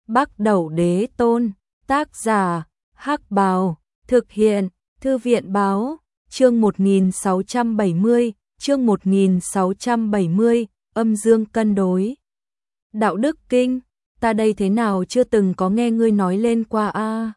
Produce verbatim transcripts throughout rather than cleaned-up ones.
Bắc Đẩu Đế Tôn, tác giả, Hắc Bào, thực hiện, Thư viện báo, chương một nghìn sáu trăm bảy mươi, chương một nghìn sáu trăm bảy mươi, âm dương cân đối. Đạo đức kinh, ta đây thế nào chưa từng có nghe ngươi nói lên qua a. À?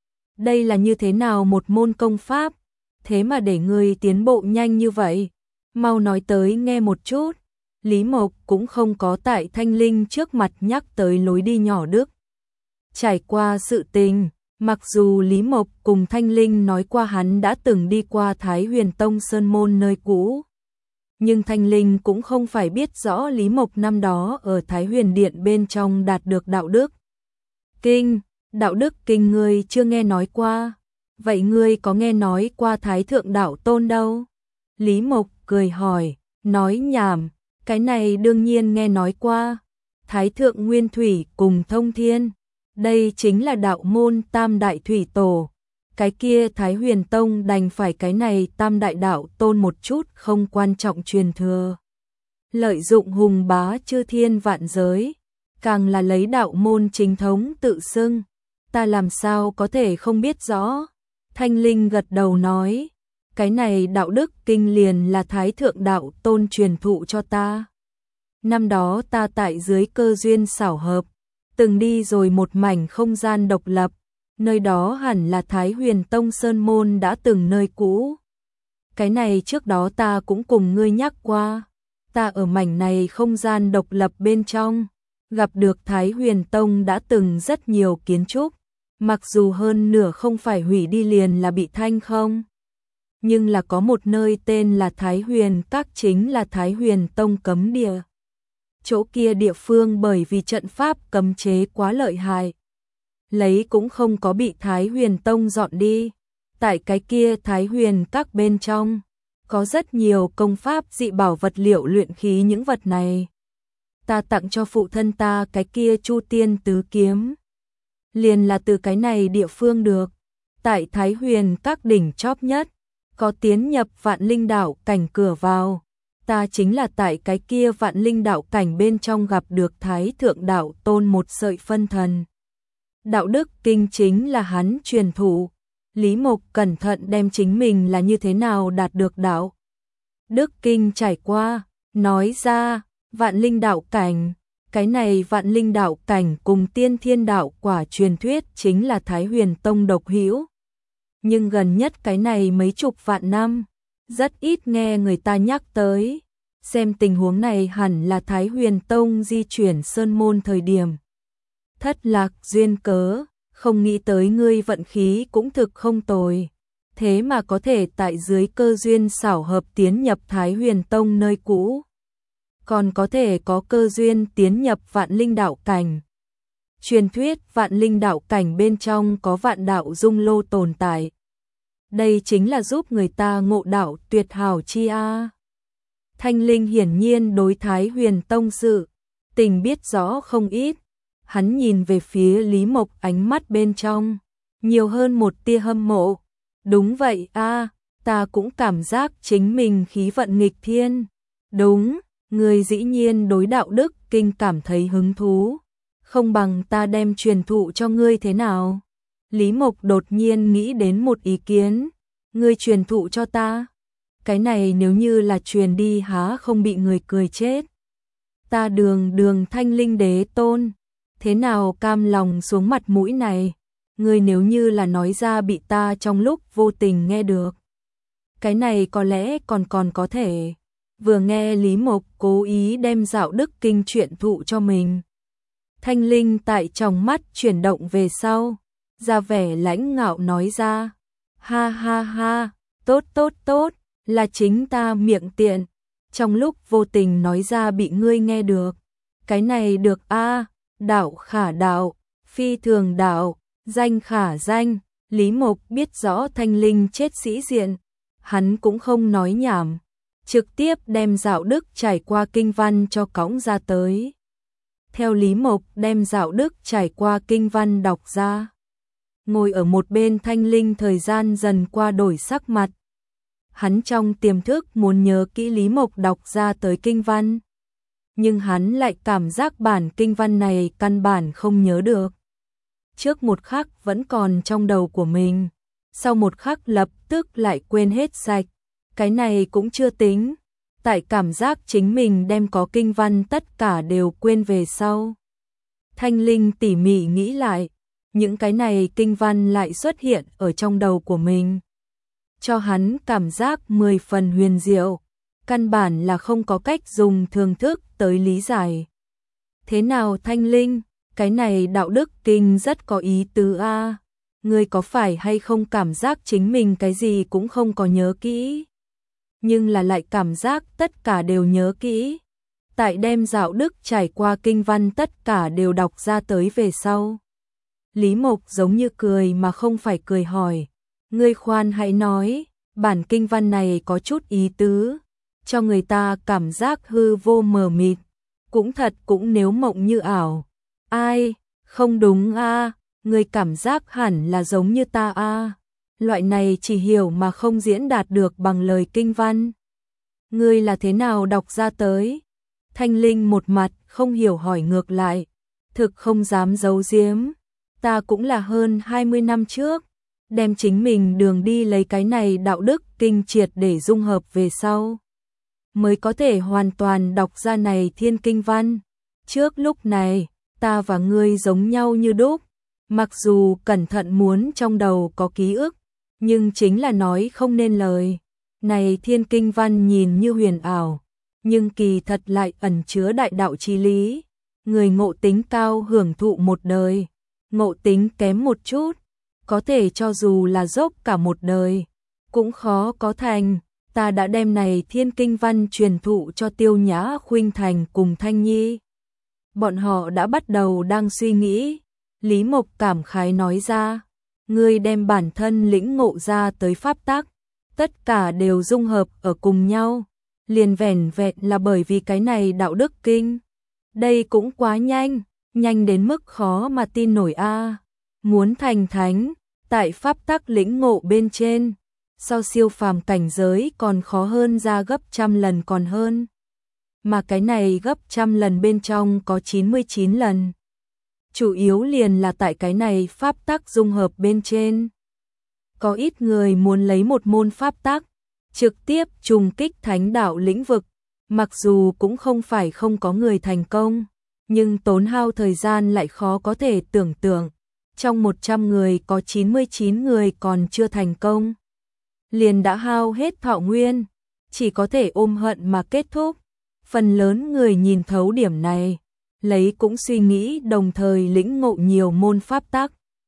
Đây là như thế nào một môn công pháp, thế mà để ngươi tiến bộ nhanh như vậy, mau nói tới nghe một chút. Lý Mộc cũng không có tại Thanh Linh trước mặt nhắc tới lối đi nhỏ đức. Trải qua sự tình, mặc dù Lý Mộc cùng Thanh Linh nói qua hắn đã từng đi qua Thái Huyền Tông Sơn Môn nơi cũ, nhưng Thanh Linh cũng không phải biết rõ Lý Mộc năm đó ở Thái Huyền Điện bên trong đạt được đạo đức kinh. Đạo đức kinh ngươi chưa nghe nói qua, vậy ngươi có nghe nói qua Thái Thượng Đạo Tôn đâu? Lý Mộc cười hỏi, nói nhảm, cái này đương nhiên nghe nói qua. Thái Thượng Nguyên Thủy cùng Thông Thiên, đây chính là đạo môn tam đại thủy tổ. Cái kia Thái Huyền Tông đành phải cái này tam đại đạo tôn một chút không quan trọng truyền thừa. Lợi dụng hùng bá chư thiên vạn giới, càng là lấy đạo môn chính thống tự xưng. Ta làm sao có thể không biết rõ? Thanh Linh gật đầu nói, cái này đạo đức kinh liền là Thái Thượng Đạo Tôn truyền thụ cho ta. Năm đó ta tại dưới cơ duyên xảo hợp, từng đi rồi một mảnh không gian độc lập, nơi đó hẳn là Thái Huyền Tông Sơn Môn đã từng nơi cũ. Cái này trước đó ta cũng cùng ngươi nhắc qua, ta ở mảnh này không gian độc lập bên trong, gặp được Thái Huyền Tông đã từng rất nhiều kiến trúc, mặc dù hơn nửa không phải hủy đi liền là bị thanh không. Nhưng là có một nơi tên là Thái Huyền Các, chính là Thái Huyền Tông cấm địa. Chỗ kia địa phương bởi vì trận pháp cấm chế quá lợi hại, lấy cũng không có bị Thái Huyền Tông dọn đi. Tại cái kia Thái Huyền Các bên trong, có rất nhiều công pháp dị bảo vật liệu luyện khí, những vật này ta tặng cho phụ thân ta cái kia Chu Tiên Tứ Kiếm, liền là từ cái này địa phương được. Tại Thái Huyền Các đỉnh chóp nhất, có tiến nhập Vạn Linh Đạo cảnh cửa vào. Ta chính là tại cái kia Vạn Linh Đạo cảnh bên trong gặp được Thái Thượng Đạo Tôn một sợi phân thần. Đạo đức kinh chính là hắn truyền thụ. Lý Mộc cẩn thận đem chính mình là như thế nào đạt được đạo đức kinh trải qua, nói ra. Vạn Linh Đạo cảnh, cái này Vạn Linh Đạo cảnh cùng Tiên Thiên Đạo quả truyền thuyết chính là Thái Huyền Tông độc hữu. Nhưng gần nhất cái này mấy chục vạn năm, rất ít nghe người ta nhắc tới. Xem tình huống này hẳn là Thái Huyền Tông di chuyển Sơn Môn thời điểm thất lạc duyên cớ, không nghĩ tới ngươi vận khí cũng thực không tồi. Thế mà có thể tại dưới cơ duyên xảo hợp tiến nhập Thái Huyền Tông nơi cũ, còn có thể có cơ duyên tiến nhập Vạn Linh Đạo cảnh. Truyền thuyết Vạn Linh Đạo cảnh bên trong có vạn đạo dung lô tồn tại. Đây chính là giúp người ta ngộ đạo tuyệt hảo chi a. Thanh Linh hiển nhiên đối Thái Huyền Tông sự tình biết rõ không ít. Hắn nhìn về phía Lý Mộc, ánh mắt bên trong nhiều hơn một tia hâm mộ. Đúng vậy a, ta cũng cảm giác chính mình khí vận nghịch thiên. Đúng, người dĩ nhiên đối đạo đức kinh cảm thấy hứng thú, không bằng ta đem truyền thụ cho ngươi thế nào? Lý Mộc đột nhiên nghĩ đến một ý kiến, ngươi truyền thụ cho ta? Cái này nếu như là truyền đi há không bị người cười chết? Ta đường đường Thanh Linh Đế Tôn, thế nào cam lòng xuống mặt mũi này? Ngươi nếu như là nói ra bị ta trong lúc vô tình nghe được, cái này có lẽ còn còn có thể. Vừa nghe Lý Mộc cố ý đem dạo đức kinh truyện thụ cho mình, Thanh Linh tại trong mắt chuyển động về sau, ra vẻ lãnh ngạo nói ra, ha ha ha, tốt tốt tốt, là chính ta miệng tiện, trong lúc vô tình nói ra bị ngươi nghe được. Cái này được a, đạo khả đạo, phi thường đạo, danh khả danh. Lý Mộc biết rõ Thanh Linh chết sĩ diện, hắn cũng không nói nhảm, trực tiếp đem dạo đức trải qua kinh văn cho cõng ra tới. Theo Lý Mộc đem dạo đức trải qua kinh văn đọc ra, ngồi ở một bên Thanh Linh thời gian dần qua đổi sắc mặt. Hắn trong tiềm thức muốn nhớ kỹ Lý Mộc đọc ra tới kinh văn, nhưng hắn lại cảm giác bản kinh văn này căn bản không nhớ được. trước một khắc vẫn còn trong đầu của mình, sau một khắc lập tức lại quên hết sạch. Cái này cũng chưa tính, tại cảm giác chính mình đem có kinh văn tất cả đều quên về sau. Thanh Linh tỉ mỉ nghĩ lại, những cái này kinh văn lại xuất hiện ở trong đầu của mình, cho hắn cảm giác mười phần huyền diệu, căn bản là không có cách dùng thường thức tới lý giải. Thế nào Thanh Linh, cái này đạo đức kinh rất có ý tứ a, ngươi có phải hay không cảm giác chính mình cái gì cũng không có nhớ kỹ, nhưng là lại cảm giác tất cả đều nhớ kỹ. Tại đem đạo đức trải qua kinh văn tất cả đều đọc ra tới về sau. Lý Mộc giống như cười mà không phải cười hỏi, ngươi khoan hãy nói, bản kinh văn này có chút ý tứ, cho người ta cảm giác hư vô mờ mịt, cũng thật cũng nếu mộng như ảo. Ai, không đúng a, ngươi cảm giác hẳn là giống như ta a. Loại này chỉ hiểu mà không diễn đạt được bằng lời kinh văn. Ngươi là thế nào đọc ra tới? Thanh Linh một mặt không hiểu hỏi ngược lại, thực không dám giấu giếm, ta cũng là hơn hai mươi năm trước, đem chính mình đường đi lấy cái này đạo đức kinh triệt để dung hợp về sau, mới có thể hoàn toàn đọc ra này thiên kinh văn. Trước lúc này, ta và ngươi giống nhau như đúc, mặc dù cẩn thận muốn trong đầu có ký ức, nhưng chính là nói không nên lời. Này thiên kinh văn nhìn như huyền ảo, nhưng kỳ thật lại ẩn chứa đại đạo chí lý. Người ngộ tính cao hưởng thụ một đời, ngộ tính kém một chút, có thể cho dù là dốc cả một đời, cũng khó có thành. Ta đã đem này thiên kinh văn truyền thụ cho Tiêu Nhã Khuynh Thành cùng Thanh Nhi. Bọn họ đã bắt đầu đang suy nghĩ. Lý Mộc cảm khái nói ra, ngươi đem bản thân lĩnh ngộ ra tới pháp tắc, tất cả đều dung hợp ở cùng nhau, liền vẻn vẹn là bởi vì cái này đạo đức kinh. Đây cũng quá nhanh, nhanh đến mức khó mà tin nổi a. Muốn thành thánh, tại pháp tắc lĩnh ngộ bên trên, so siêu phàm cảnh giới còn khó hơn ra gấp trăm lần còn hơn. Mà cái này gấp trăm lần bên trong có chín mươi chín lần. Chủ yếu liền là tại cái này pháp tắc dung hợp bên trên. Có ít người muốn lấy một môn pháp tắc, trực tiếp trùng kích thánh đạo lĩnh vực, mặc dù cũng không phải không có người thành công, nhưng tốn hao thời gian lại khó có thể tưởng tượng. Trong một trăm người có chín mươi chín người còn chưa thành công, liền đã hao hết thọ nguyên, chỉ có thể ôm hận mà kết thúc. Phần lớn người nhìn thấu điểm này, lấy cũng suy nghĩ đồng thời lĩnh ngộ nhiều môn pháp tắc.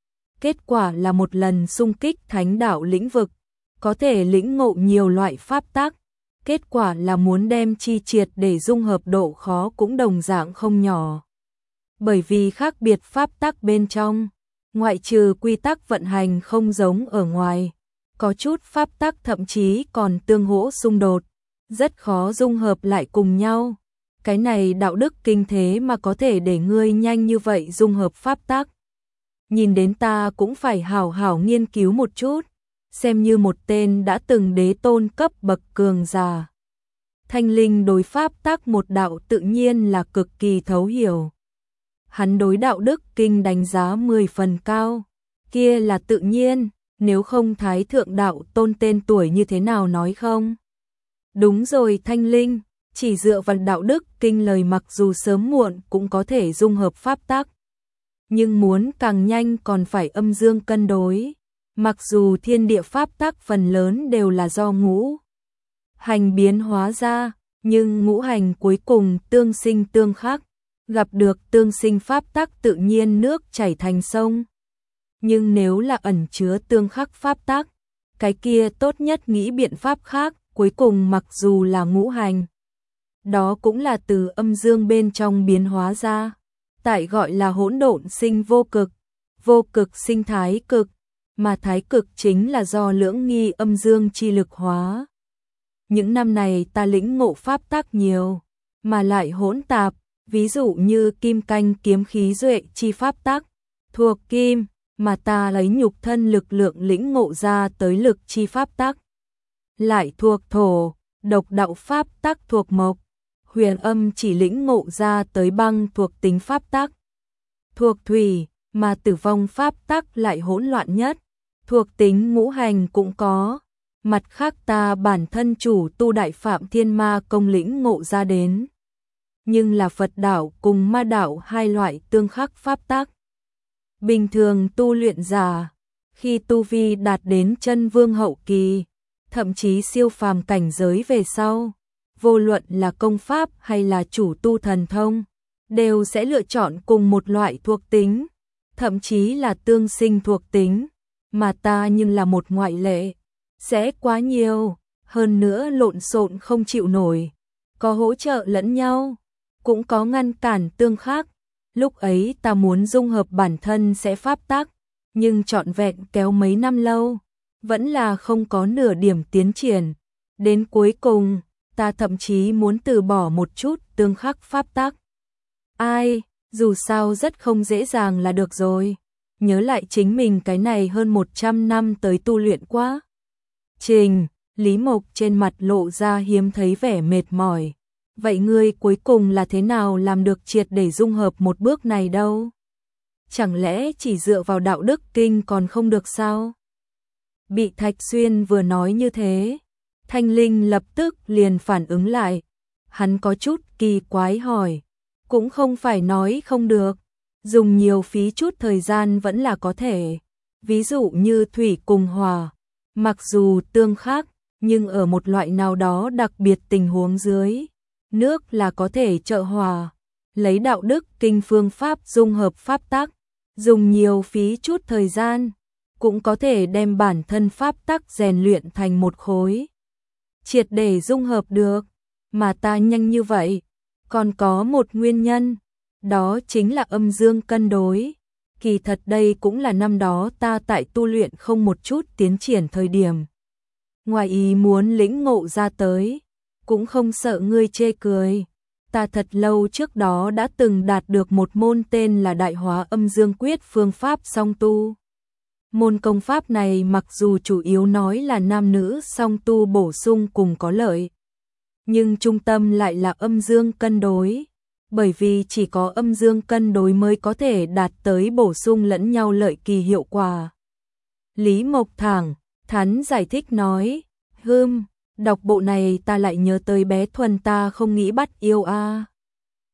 Kết quả là một lần xung kích thánh đạo lĩnh vực, có thể lĩnh ngộ nhiều loại pháp tắc. Kết quả là muốn đem chi triệt để dung hợp độ khó cũng đồng dạng không nhỏ. Bởi vì khác biệt pháp tắc bên trong, ngoại trừ quy tắc vận hành không giống ở ngoài, có chút pháp tắc thậm chí còn tương hỗ xung đột, rất khó dung hợp lại cùng nhau. Cái này đạo đức kinh thế mà có thể để ngươi nhanh như vậy dung hợp pháp tắc. Nhìn đến ta cũng phải hảo hảo nghiên cứu một chút, xem như một tên đã từng đế tôn cấp bậc cường giả. Thanh Linh đối pháp tắc một đạo tự nhiên là cực kỳ thấu hiểu. Hắn đối đạo đức kinh đánh giá mười phần cao, kia là tự nhiên, nếu không Thái Thượng Đạo Tôn tên tuổi như thế nào nói không? Đúng rồi Thanh Linh, chỉ dựa vào đạo đức kinh lời mặc dù sớm muộn cũng có thể dung hợp pháp tắc, nhưng muốn càng nhanh còn phải âm dương cân đối. Mặc dù thiên địa pháp tắc phần lớn đều là do ngũ hành biến hóa ra, nhưng ngũ hành cuối cùng tương sinh tương khắc, gặp được tương sinh pháp tắc tự nhiên nước chảy thành sông. Nhưng nếu là ẩn chứa tương khắc pháp tắc, cái kia tốt nhất nghĩ biện pháp khác, cuối cùng mặc dù là ngũ hành, đó cũng là từ âm dương bên trong biến hóa ra. Tại gọi là hỗn độn sinh vô cực, vô cực sinh thái cực, mà thái cực chính là do lưỡng nghi âm dương chi lực hóa. Những năm này ta lĩnh ngộ pháp tắc nhiều, mà lại hỗn tạp, ví dụ như kim canh kiếm khí duệ chi pháp tắc, thuộc kim, mà ta lấy nhục thân lực lượng lĩnh ngộ ra tới lực chi pháp tắc. Lại thuộc thổ, độc đạo pháp tắc thuộc mộc, huyền âm chỉ lĩnh ngộ ra tới băng thuộc tính pháp tắc. Thuộc thủy, mà tử vong pháp tắc lại hỗn loạn nhất, thuộc tính ngũ hành cũng có. Mặt khác ta bản thân chủ tu đại phạm thiên ma công lĩnh ngộ ra đến. Nhưng là Phật đạo cùng ma đạo hai loại tương khắc pháp tắc. Bình thường tu luyện giả, khi tu vi đạt đến chân vương hậu kỳ, thậm chí siêu phàm cảnh giới về sau, vô luận là công pháp hay là chủ tu thần thông, đều sẽ lựa chọn cùng một loại thuộc tính, thậm chí là tương sinh thuộc tính, mà ta nhưng là một ngoại lệ, sẽ quá nhiều, hơn nữa lộn xộn không chịu nổi, có hỗ trợ lẫn nhau, cũng có ngăn cản tương khắc. Lúc ấy ta muốn dung hợp bản thân sẽ pháp tắc, nhưng trọn vẹn kéo mấy năm lâu, vẫn là không có nửa điểm tiến triển. Đến cuối cùng, ta thậm chí muốn từ bỏ một chút tương khắc pháp tắc. Ai, dù sao rất không dễ dàng là được rồi. Nhớ lại chính mình cái này hơn một trăm năm tới tu luyện quá. Trình, Lý Mộc trên mặt lộ ra hiếm thấy vẻ mệt mỏi. Vậy ngươi cuối cùng là thế nào làm được triệt để dung hợp một bước này đâu? Chẳng lẽ chỉ dựa vào đạo đức kinh còn không được sao? Bị Thạch Xuyên vừa nói như thế, Thanh Linh lập tức liền phản ứng lại. Hắn có chút kỳ quái hỏi, cũng không phải nói không được, dùng nhiều phí chút thời gian vẫn là có thể. Ví dụ như thủy cùng hỏa, mặc dù tương khắc, nhưng ở một loại nào đó đặc biệt tình huống dưới, nước là có thể trợ hòa. Lấy đạo đức kinh phương pháp dung hợp pháp tắc, dùng nhiều phí chút thời gian, cũng có thể đem bản thân pháp tắc rèn luyện thành một khối. Triệt để dung hợp được, mà ta nhanh như vậy, còn có một nguyên nhân, đó chính là âm dương cân đối. Kỳ thật đây cũng là năm đó ta tại tu luyện không một chút tiến triển thời điểm. Ngoài ý muốn lĩnh ngộ ra tới, cũng không sợ ngươi chê cười. Ta thật lâu trước đó đã từng đạt được một môn tên là Đại Hóa Âm Dương Quyết phương pháp song tu. Môn công pháp này mặc dù chủ yếu nói là nam nữ song tu bổ sung cùng có lợi, nhưng trung tâm lại là âm dương cân đối, bởi vì chỉ có âm dương cân đối mới có thể đạt tới bổ sung lẫn nhau lợi kỳ hiệu quả. Lý Mộc thẳng thắn giải thích nói, hưm, đọc bộ này ta lại nhớ tới bé Thuần ta không nghĩ bắt yêu a.